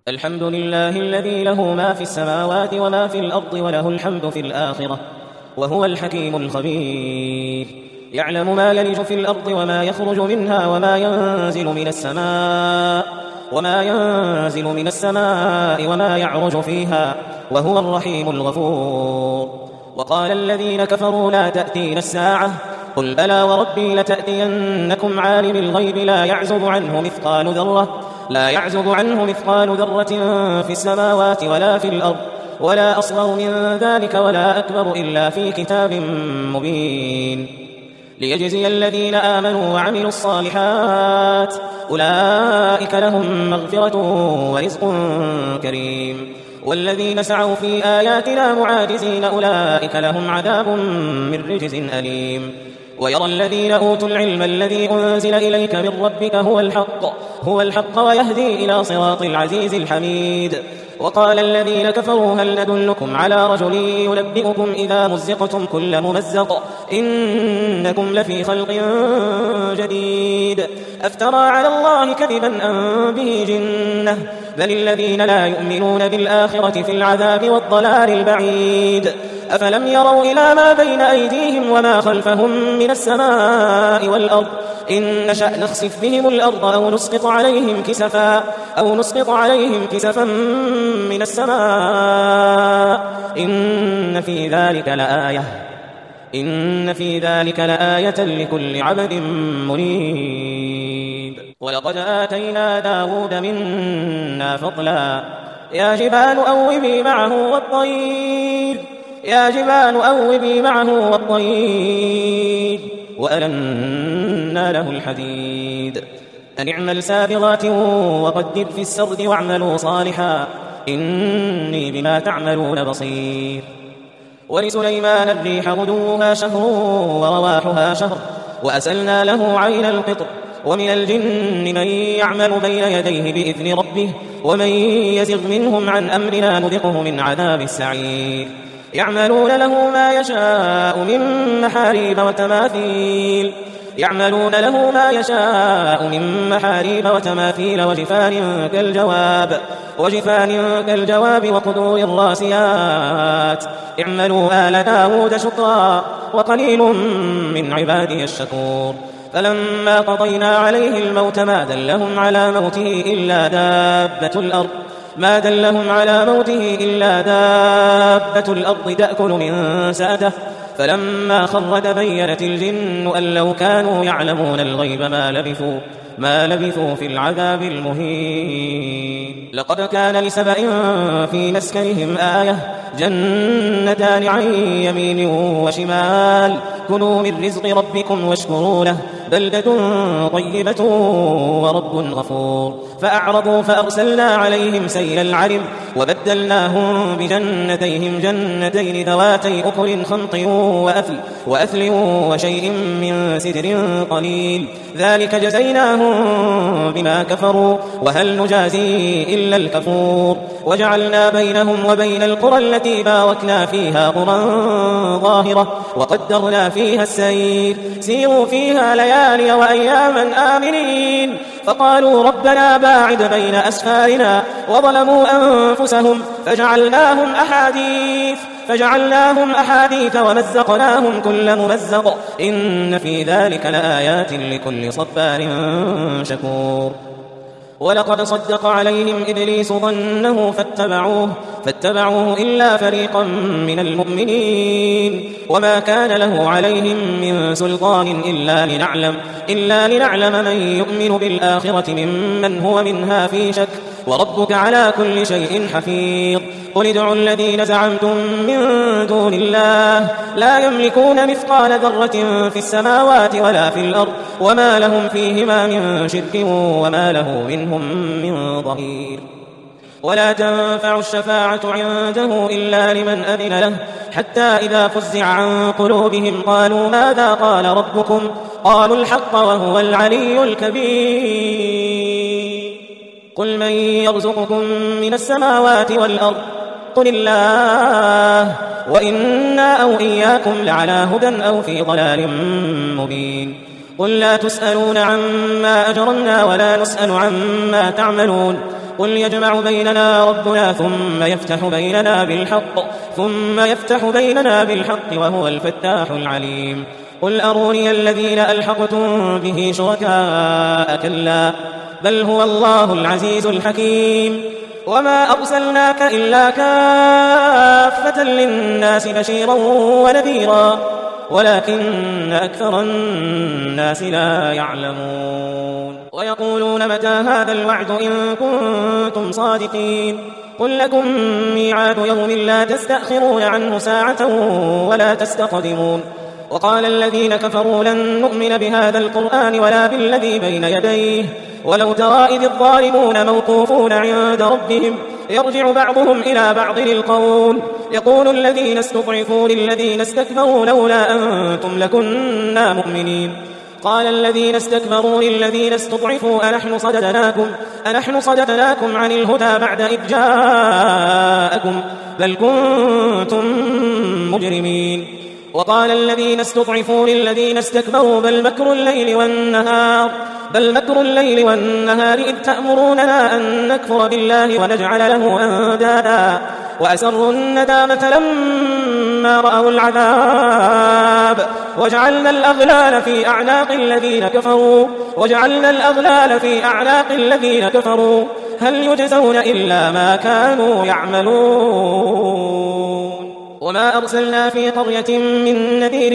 الحمد لله الذي له ما في السماوات وما في الأرض وله الحمد في الآخرة وهو الحكيم الخبير. يعلم ما يلج في الأرض وما يخرج منها وما ينزل من السماء وما يعرج فيها وهو الرحيم الغفور. وقال الذين كفروا لا تأتينا الساعة قل بلى وربي لتأتينكم عالم الغيب لا يعزب عنه مثقال ذرة في السماوات ولا في الأرض ولا أصغر من ذلك ولا أكبر إلا في كتاب مبين ليجزي الذين آمنوا وعملوا الصالحات أولئك لهم مغفرة ورزق كريم. والذين سعوا في آياتنا معاجزين أولئك لهم عذاب من رجز أليم. ويرى الذين أوتوا العلم الذي أنزل إليك من ربك هو الحق ويهدي إلى صراط العزيز الحميد. وقال الذين كفروا هل ندلكم على رجل ينبئكم إذا مزقتم كل ممزق إنكم لفي خلق جديد أفترى على الله كذبا أم به جنة بل الذين لا يؤمنون بالآخرة في العذاب والضلال البعيد. أفلم يروا إلى ما بين أيديهم وما خلفهم من السماء والأرض إن نشأ نخسف بهم الأرض أو نسقط عليهم كسفا من السماء إن في ذلك لآية لكل عبد منيب. ولقد آتينا داود منا فضلا يا جبال أوبي معه والطير وألنا له الحديد أن اعمل سابغات وقدر في السرد واعملوا صالحا إني بما تعملون بصير. ولسليمان الريح غدوها شهر ورواحها شهر وأسلنا له عين القطر. ومن الجن من يعمل بين يديه بإذن ربه ومن يزغ منهم عن أمرنا نذقه من عذاب السعير. يعملون له ما يشاء من محاريب وتماثيل وجفان كالجواب وقدور الراسيات. اعملوا آل داود شكرا وقليل من عبادي الشكور. فلما قضينا عليه الموت ما دلهم على موته إلا دابة الأرض تأكل من سأته. فلما خر تبينت الجن أن لو كانوا يعلمون الغيب ما لبثوا في العذاب المهين. لقد كان لسبأ في مسكنهم آية جنتان عن يمين وشمال كلوا من رزق ربكم واشكروا له بلدة طيبة ورب غفور. فأعرضوا فأرسلنا عليهم سيل العرم وبدلناهم بجنتيهم جنتين ذواتي أكل خمط وأثل وشيء من سدر قليل ذلك جزيناهم بما كفروا وهل نجازي إلا الكفور. وجعلنا بينهم وبين القرى التي باركنا فيها قرى ظاهرة وقدرنا فيها السير سيروا فيها ليالي وأياما آمنين. فقالوا ربنا باعد بين أسفارنا وظلموا أنفسهم فجعلناهم أحاديث ومزقناهم كل ممزق إن في ذلك لآيات لكل صبار شكور. ولقد صدق عليهم إبليس ظنه فاتبعوه إلا فريقا من المؤمنين وما كان له عليهم من سلطان إلا لنعلم من يؤمن بالآخرة ممن هو منها في شك وربك على كل شيء حفيظ. قل ادعوا الذين زعمتم من دون الله لا يملكون مثقال ذرة في السماوات ولا في الأرض وما لهم فيهما من شرك وما له منهم من ظهير. ولا تنفع الشفاعة عنده إلا لمن أذن له حتى إذا فزع عن قلوبهم قالوا ماذا قال ربكم قالوا الحق وهو العلي الكبير. قل من يرزقكم من السماوات والأرض قل الله وإنا أو إياكم لعلى هدى أو في ضلال مبين. قل لا تسألون عما أجرمنا ولا نسأل عما تعملون قل يجمع بيننا ربنا ثم يفتح بيننا بالحق وهو الفتاح العليم. قل أروني الذين ألحقتم به شركاء كلا بل هو الله العزيز الحكيم. وما أرسلناك إلا كافة للناس بشيرا ونذيرا ولكن أكثر الناس لا يعلمون. ويقولون متى هذا الوعد إن كنتم صادقين قل لكم ميعاد يوم لا تستأخرون عنه ساعة ولا تستقدمون. وقال الذين كفروا لن نؤمن بهذا القرآن ولا بالذي بين يديه ولو ترى إذ الظالمون موقوفون عند ربهم يرجع بعضهم إلى بعض القول يقول الذين استضعفوا للذين استكبروا لولا أنتم لكنا مؤمنين. قال الذين استكبروا للذين استضعفوا أنحن صددناكم عن الهدى بعد إذ جاءكم بل كنتم مجرمين. وقال الذين استضعفوا للذين استكبروا بل مكر الليل والنهار إذ تأمروننا أن نكفر بالله ونجعل له أندادا وأسروا الندامة لما رأوا العذاب وجعلنا الأغلال في أعناق الذين كفروا هل يجزون إلا ما كانوا يعملون. وما أرسلنا في قرية من نذير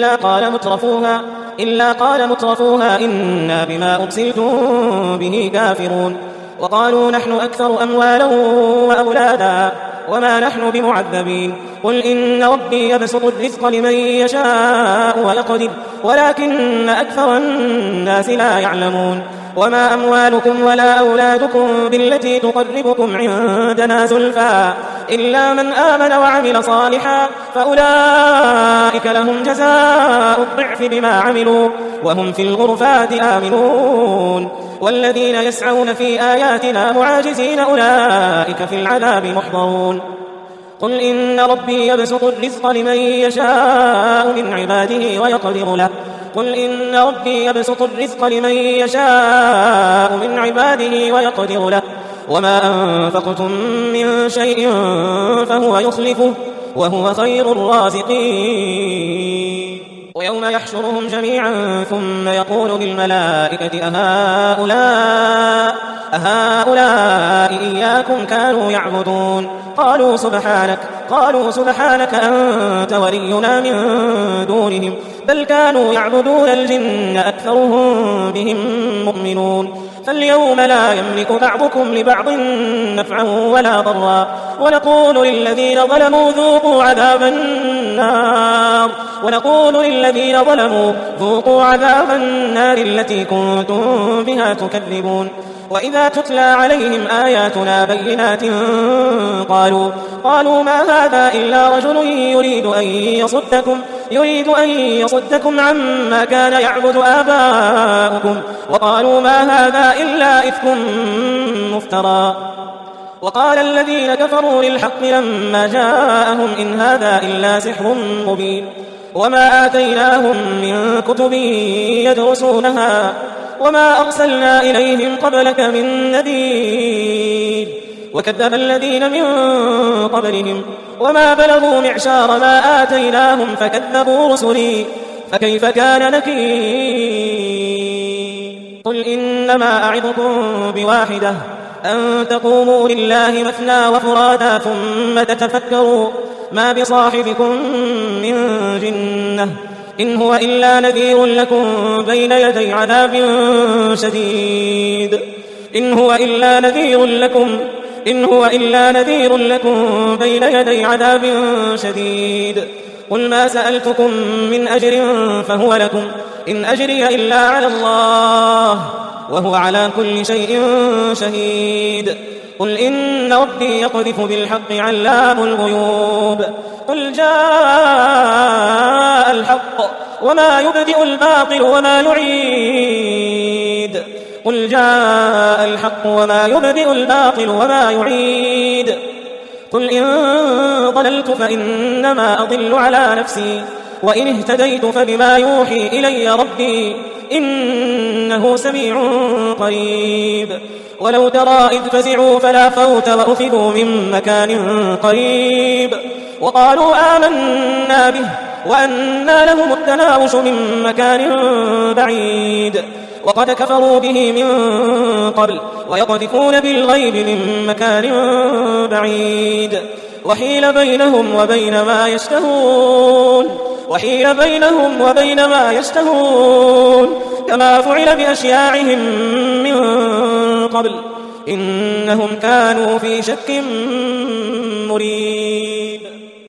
إلا قال مترفوها إنا بما أرسلتم به كافرون. وقالوا نحن أكثر أموالا وأولادا وما نحن بمعذبين. قل إن ربي يبسط الرزق لمن يشاء ويقدر ولكن أكثر الناس لا يعلمون. وما أموالكم ولا أولادكم بالتي تقربكم عندنا زلفى إلا من آمن وعمل صالحا فأولئك لهم جزاء الضعف بما عملوا وهم في الغرفات آمنون. والذين يسعون في آياتنا معاجزين أولئك في العذاب محضرون. قل إن ربي يبسط الرزق لمن يشاء من عباده ويقدر له وما أنفقتم من شيء فهو يخلفه وهو خير الرازقين. ويوم يحشرهم جميعا ثم يقول للملائكة أهؤلاء إياكم كانوا يعبدون قالوا سبحانك أنت ولينا من دونهم بل كانوا يعبدون الجن أكثرهم بهم مؤمنون. فاليوم لا يملك بعضكم لبعض نفعا ولا ضرا ونقول للذين ظلموا ذوقوا عذاب النار التي كنتم بها تكذبون. وإذا تتلى عليهم آياتنا بينات قالوا ما هذا إلا رجل يريد أن يصدكم عما كان يعبد آباؤكم وقالوا ما هذا إلا إفك مفترى. وقال الذين كفروا للحق لما جاءهم إن هذا إلا سحر مبين. وما آتيناهم من كتب يدرسونها وما أرسلنا إليهم قبلك من نذير وكذب الذين من قبلهم وما بلغوا معشار ما آتيناهم فكذبوا رسلي فكيف كان نكير. قل إنما أعظكم بواحدة أن تقوموا لله مثنى وفرادا ثم تتفكروا ما بصاحبكم من جنة إن هو إلا نذير لكم بين يدي عذاب شديد. بين يدي عذاب شديد. قل ما سألتكم من أجر فهو لكم إن أجري إلا على الله وهو على كل شيء شهيد. قل إن ربي يقذف بالحق علام الغيوب. قل جاء الحق وما يبدئ الباطل وما يعيد. قل إن ضللت فإنما أضل على نفسي وإن اهتديت فبما يوحي إلي ربي إنه سميع قريب. ولو ترى إذ فزعوا فلا فوت وأخذوا من مكان قريب وقالوا آمنا به وأنى لهم التناوش من مكان بعيد وقد كفروا به من قبل ويقذفون بالغيب من مكان بعيد وحيل بينهم وبين ما يشتهون كما فعل بأشياعهم من قبل إنهم كانوا في شك مريب.